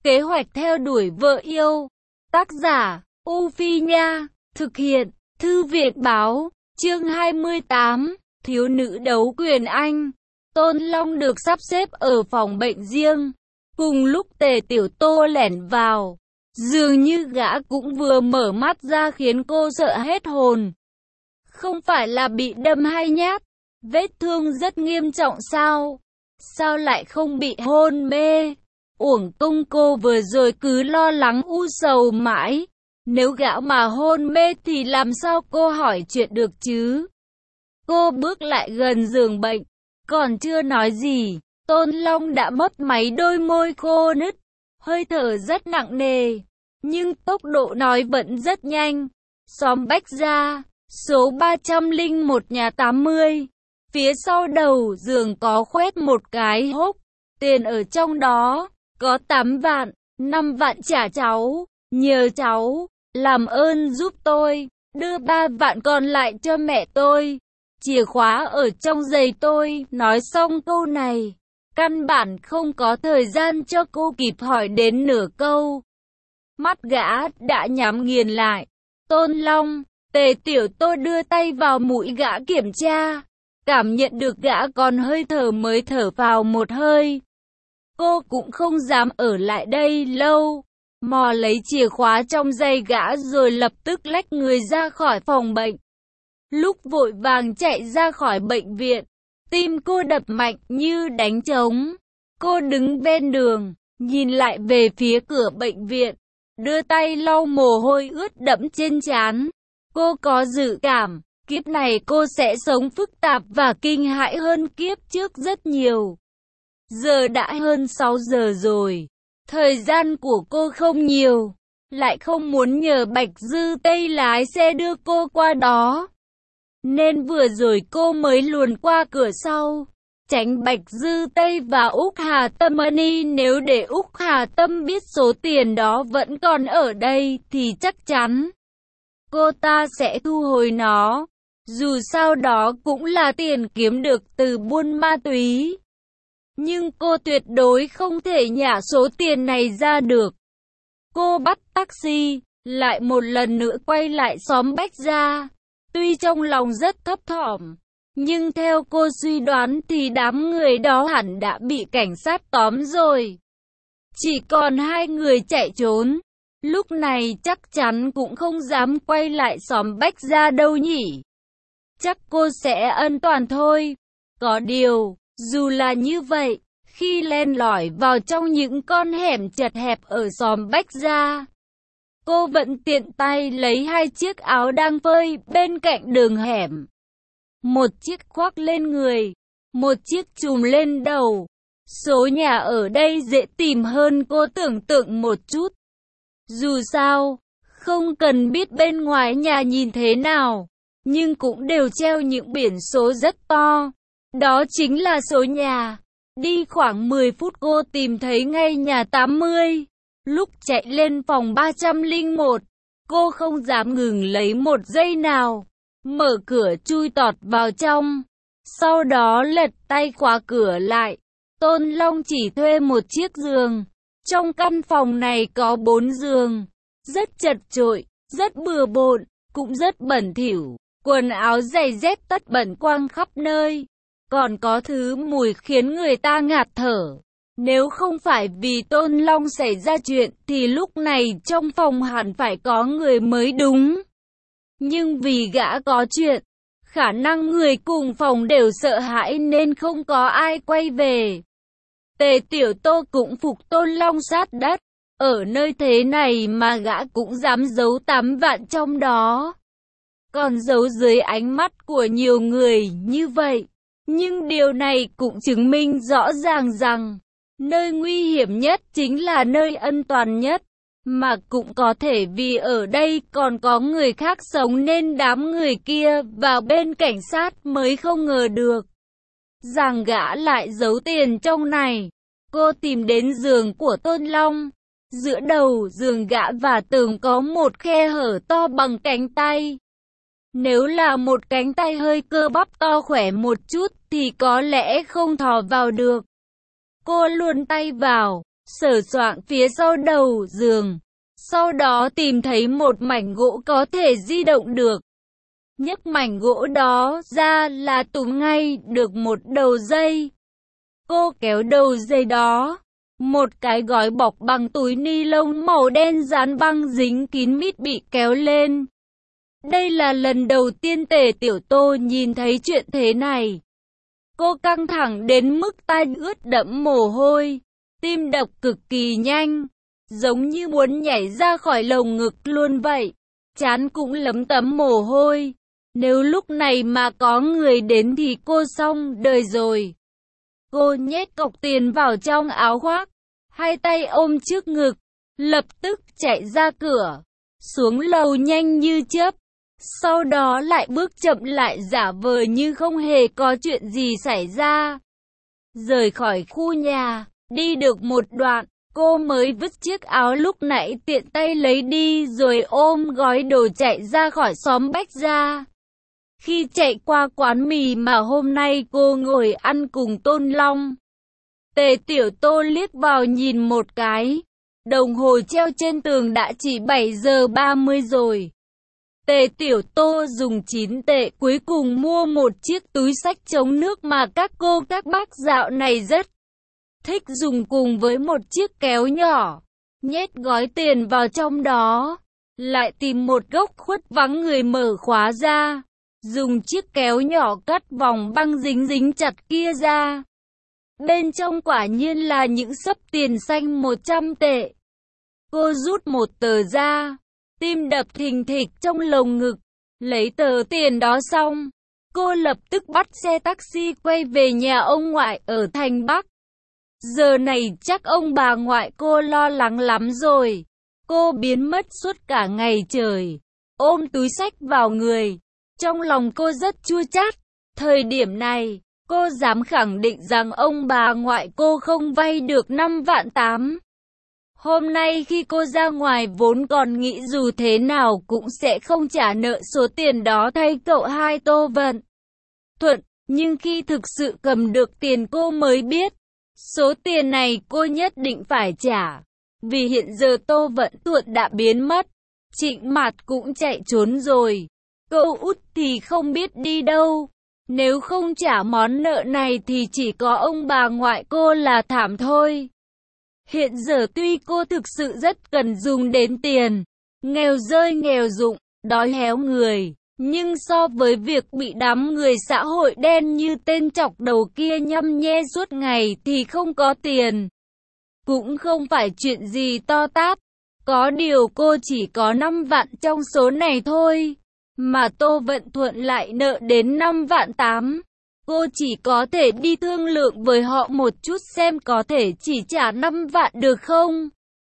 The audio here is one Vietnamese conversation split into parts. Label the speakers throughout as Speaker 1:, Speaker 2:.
Speaker 1: Kế hoạch theo đuổi vợ yêu. Tác giả, U Phi Nha. Thực hiện, Thư viện Báo. Chương 28. Thiếu nữ đấu quyền Anh. Tôn Long được sắp xếp ở phòng bệnh riêng. Cùng lúc Tề Tiểu Tô lẻn vào, dường như gã cũng vừa mở mắt ra khiến cô sợ hết hồn. Không phải là bị đâm 2 nhát, vết thương rất nghiêm trọng sao? Sao lại không bị hôn mê? Uổng công cô vừa rồi cứ lo lắng u sầu mãi. Nếu gã mà hôn mê thì làm sao cô hỏi chuyện được chứ? Cô bước lại gần giường bệnh, còn chưa nói gì, Tôn Long đã mấp máy, đôi môi khô nứt, hơi thở rất nặng nề, nhưng tốc độ nói vẫn rất nhanh. Xóm Bách Gia, số 301 nhà 80. Phía sau đầu giường có khoét một cái hốc, tiền ở trong đó, có 8 vạn, 5 vạn trả cháu, nhờ cháu, làm ơn giúp tôi, đưa 3 vạn còn lại cho mẹ tôi. Chìa khóa ở trong giày tôi. Nói xong câu này, căn bản không có thời gian cho cô kịp hỏi đến nửa câu. Mắt gã đã nhắm nghiền lại. Tôn Long, Tề Tiểu Tô đưa tay vào mũi gã kiểm tra, cảm nhận được gã còn hơi thở mới thở vào một hơi. Cô cũng không dám ở lại đây lâu, mò lấy chìa khóa trong giày gã rồi lập tức lách người ra khỏi phòng bệnh. Lúc vội vàng chạy ra khỏi bệnh viện, tim cô đập mạnh như đánh trống. Cô đứng bên đường, nhìn lại về phía cửa bệnh viện, đưa tay lau mồ hôi ướt đẫm trên trán. Cô có dự cảm, kiếp này cô sẽ sống phức tạp và kinh hãi hơn kiếp trước rất nhiều. Giờ đã hơn 6 giờ rồi, thời gian của cô không nhiều, lại không muốn nhờ Bạch Dư Tây lái xe đưa cô qua đó, nên vừa rồi cô mới luồn qua cửa sau, tránh Bạch Dư Tây và Úc Hà Tâm Money. Nếu để Úc Hà Tâm biết số tiền đó vẫn còn ở đây thì chắc chắn cô ta sẽ thu hồi nó. Dù sao đó cũng là tiền kiếm được từ buôn ma túy. Nhưng cô tuyệt đối không thể nhả số tiền này ra được. Cô bắt taxi, lại một lần nữa quay lại xóm Bách Gia. Tuy trong lòng rất thấp thỏm, nhưng theo cô suy đoán thì đám người đó hẳn đã bị cảnh sát tóm rồi. Chỉ còn 2 người chạy trốn. Lúc này chắc chắn cũng không dám quay lại xóm Bách Gia đâu nhỉ. Chắc cô sẽ an toàn thôi. Có điều, dù là như vậy, khi len lỏi vào trong những con hẻm chật hẹp ở xóm Bách Gia, cô vẫn tiện tay lấy 2 chiếc áo đang phơi bên cạnh đường hẻm. Một chiếc khoác lên người, một chiếc trùm lên đầu. Số nhà ở đây dễ tìm hơn cô tưởng tượng một chút. Dù sao, không cần biết bên ngoài nhà nhìn thế nào, nhưng cũng đều treo những biển số rất to. Đó chính là số nhà. Đi khoảng 10 phút cô tìm thấy ngay nhà 80. Lúc chạy lên phòng 301, cô không dám ngừng lấy một giây nào. Mở cửa chui tọt vào trong. Sau đó lật tay khóa cửa lại. Tôn Long chỉ thuê một chiếc giường. Trong căn phòng này có 4 giường. Rất chật chội, rất bừa bộn, cũng rất bẩn thỉu. Quần áo giày dép tất bẩn quăng khắp nơi. Còn có thứ mùi khiến người ta ngạt thở. Nếu không phải vì Tôn Long xảy ra chuyện thì lúc này trong phòng hẳn phải có người mới đúng. Nhưng vì gã có chuyện, khả năng người cùng phòng đều sợ hãi nên không có ai quay về. Tề Tiểu Tô cũng phục Tôn Long sát đất. Ở nơi thế này mà gã cũng dám giấu 8 vạn trong đó. Còn giấu dưới ánh mắt của nhiều người như vậy. Nhưng điều này cũng chứng minh rõ ràng rằng nơi nguy hiểm nhất chính là nơi an toàn nhất. Mà cũng có thể vì ở đây còn có người khác sống nên đám người kia vào bên cảnh sát mới không ngờ được rằng gã lại giấu tiền trong này. Cô tìm đến giường của Tôn Long. Giữa đầu giường gã và tường có một khe hở to bằng cánh tay. Nếu là một cánh tay hơi cơ bắp to khỏe một chút thì có lẽ không thò vào được. Cô luồn tay vào, sờ soạng phía sau đầu giường. Sau đó tìm thấy một mảnh gỗ có thể di động được. Nhấc mảnh gỗ đó ra là túm ngay được một đầu dây. Cô kéo đầu dây đó. Một cái gói bọc bằng túi ni lông màu đen dán băng dính kín mít bị kéo lên. Đây là lần đầu tiên Tề Tiểu Tô nhìn thấy chuyện thế này. Cô căng thẳng đến mức tai ướt đẫm mồ hôi, tim đập cực kỳ nhanh, giống như muốn nhảy ra khỏi lồng ngực luôn vậy. Trán cũng lấm tấm mồ hôi. Nếu lúc này mà có người đến thì cô xong đời rồi. Cô nhét cọc tiền vào trong áo khoác, hai tay ôm trước ngực, lập tức chạy ra cửa, xuống lầu nhanh như chớp. Sau đó lại bước chậm lại giả vờ như không hề có chuyện gì xảy ra. Rời khỏi khu nhà, đi được một đoạn, cô mới vứt chiếc áo lúc nãy tiện tay lấy đi rồi ôm gói đồ chạy ra khỏi xóm Bách Gia. Khi chạy qua quán mì mà hôm nay cô ngồi ăn cùng Tôn Long, Tề Tiểu Tô liếc vào nhìn một cái, đồng hồ treo trên tường đã chỉ 7 giờ 30 rồi. Tề Tiểu Tô dùng 9 tệ cuối cùng mua một chiếc túi xách chống nước mà các cô các bác dạo này rất thích dùng cùng với một chiếc kéo nhỏ, nhét gói tiền vào trong đó, lại tìm một góc khuất vắng người mở khóa ra, dùng chiếc kéo nhỏ cắt vòng băng dính dính chặt kia ra. Bên trong quả nhiên là những xấp tiền xanh 100 tệ. Cô rút một tờ ra, tim đập thình thịch trong lồng ngực, lấy tờ tiền đó xong, cô lập tức bắt xe taxi quay về nhà ông ngoại ở thành Bắc. Giờ này chắc ông bà ngoại cô lo lắng lắm rồi. Cô biến mất suốt cả ngày trời, ôm túi xách vào người. Trong lòng cô rất chua chát. Thời điểm này, cô dám khẳng định rằng ông bà ngoại cô không vay được 5 vạn 8. Hôm nay khi cô ra ngoài vốn còn nghĩ dù thế nào cũng sẽ không trả nợ số tiền đó thay cậu hai Tô Vận Thuận. Nhưng khi thực sự cầm được tiền cô mới biết, số tiền này cô nhất định phải trả. Vì hiện giờ Tô Vận Thuận đã biến mất, Trịnh Mạt cũng chạy trốn rồi. Cậu út thì không biết đi đâu. Nếu không trả món nợ này thì chỉ có ông bà ngoại cô là thảm thôi. Hiện giờ tuy cô thực sự rất cần dùng đến tiền, nghèo rơi nghèo rụng, đói héo người, nhưng so với việc bị đám người xã hội đen như tên chọc đầu kia nhăm nhe suốt ngày thì không có tiền cũng không phải chuyện gì to tát. Có điều cô chỉ có 5 vạn trong số này thôi, mà Tô Vận Thuận lại nợ đến 5 vạn 8. Cô chỉ có thể đi thương lượng với họ một chút xem có thể chỉ trả 5 vạn được không.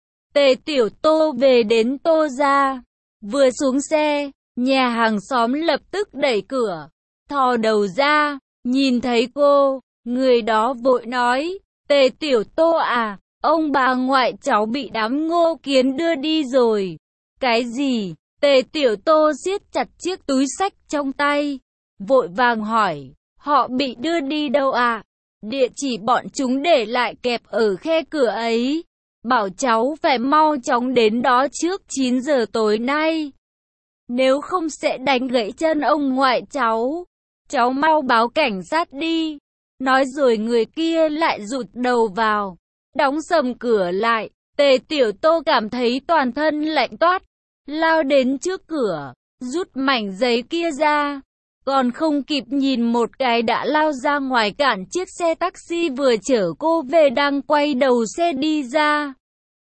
Speaker 1: Tề Tiểu Tô về đến Tô gia, vừa xuống xe, nhà hàng xóm lập tức đẩy cửa, thò đầu ra, nhìn thấy cô, người đó vội nói, Tề Tiểu Tô à, ông bà ngoại cháu bị đám Ngô Kiến đưa đi rồi. Cái gì? Tề Tiểu Tô siết chặt chiếc túi xách trong tay, vội vàng hỏi, họ bị đưa đi đâu à? Địa chỉ bọn chúng để lại kẹp ở khe cửa ấy. Bảo cháu phải mau chóng đến đó trước 9 giờ tối nay. Nếu không sẽ đánh gãy chân ông ngoại cháu. Cháu mau báo cảnh sát đi. Nói rồi người kia lại rụt đầu vào, đóng sầm cửa lại. Tề Tiểu Tô cảm thấy toàn thân lạnh toát, lao đến trước cửa, rút mảnh giấy kia ra. Còn không kịp nhìn một cái đã lao ra ngoài cản chiếc xe taxi vừa chở cô về đang quay đầu xe đi ra.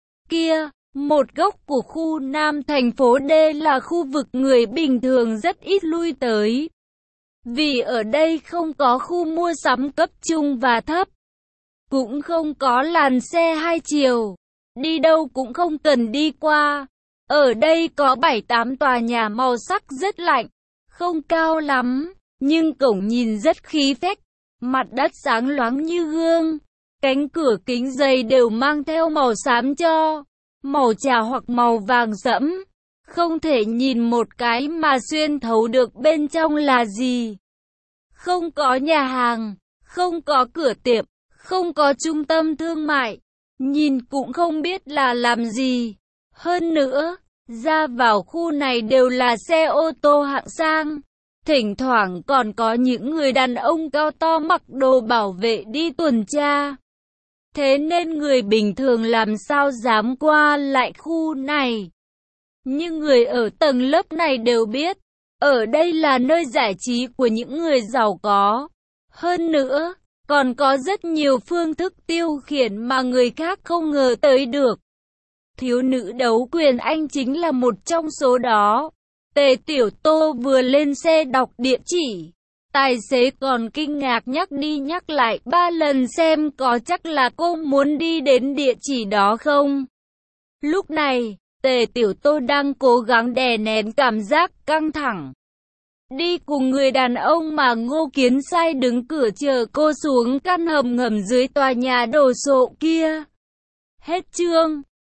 Speaker 1: Kia, một góc của khu Nam thành phố D là khu vực người bình thường rất ít lui tới. Vì ở đây không có khu mua sắm cấp trung và thấp, cũng không có làn xe hai chiều, đi đâu cũng không cần đi qua. Ở đây có 7-8 tòa nhà màu sắc rất lạnh, không cao lắm, nhưng cổng nhìn rất khí phách, mặt đất sáng loáng như gương, cánh cửa kính dày đều mang theo màu xám cho, màu trà hoặc màu vàng sẫm, không thể nhìn một cái mà xuyên thấu được bên trong là gì. Không có nhà hàng, không có cửa tiệm, không có trung tâm thương mại, nhìn cũng không biết là làm gì. Hơn nữa, ra vào khu này đều là xe ô tô hạng sang. Thỉnh thoảng còn có những người đàn ông cao to mặc đồ bảo vệ đi tuần tra. Thế nên người bình thường làm sao dám qua lại khu này. Nhưng người ở tầng lớp này đều biết, ở đây là nơi giải trí của những người giàu có. Hơn nữa, còn có rất nhiều phương thức tiêu khiển mà người khác không ngờ tới được. Thiếu nữ đấu quyền Anh chính là một trong số đó. Tề Tiểu Tô vừa lên xe đọc địa chỉ. Tài xế còn kinh ngạc nhắc đi nhắc lại 3 lần xem có chắc là cô muốn đi đến địa chỉ đó không. Lúc này, Tề Tiểu Tô đang cố gắng đè nén cảm giác căng thẳng. Đi cùng người đàn ông mà Ngô Kiến Sai đứng cửa chờ cô xuống căn hầm ngầm dưới tòa nhà đồ sộ kia. Hết chương.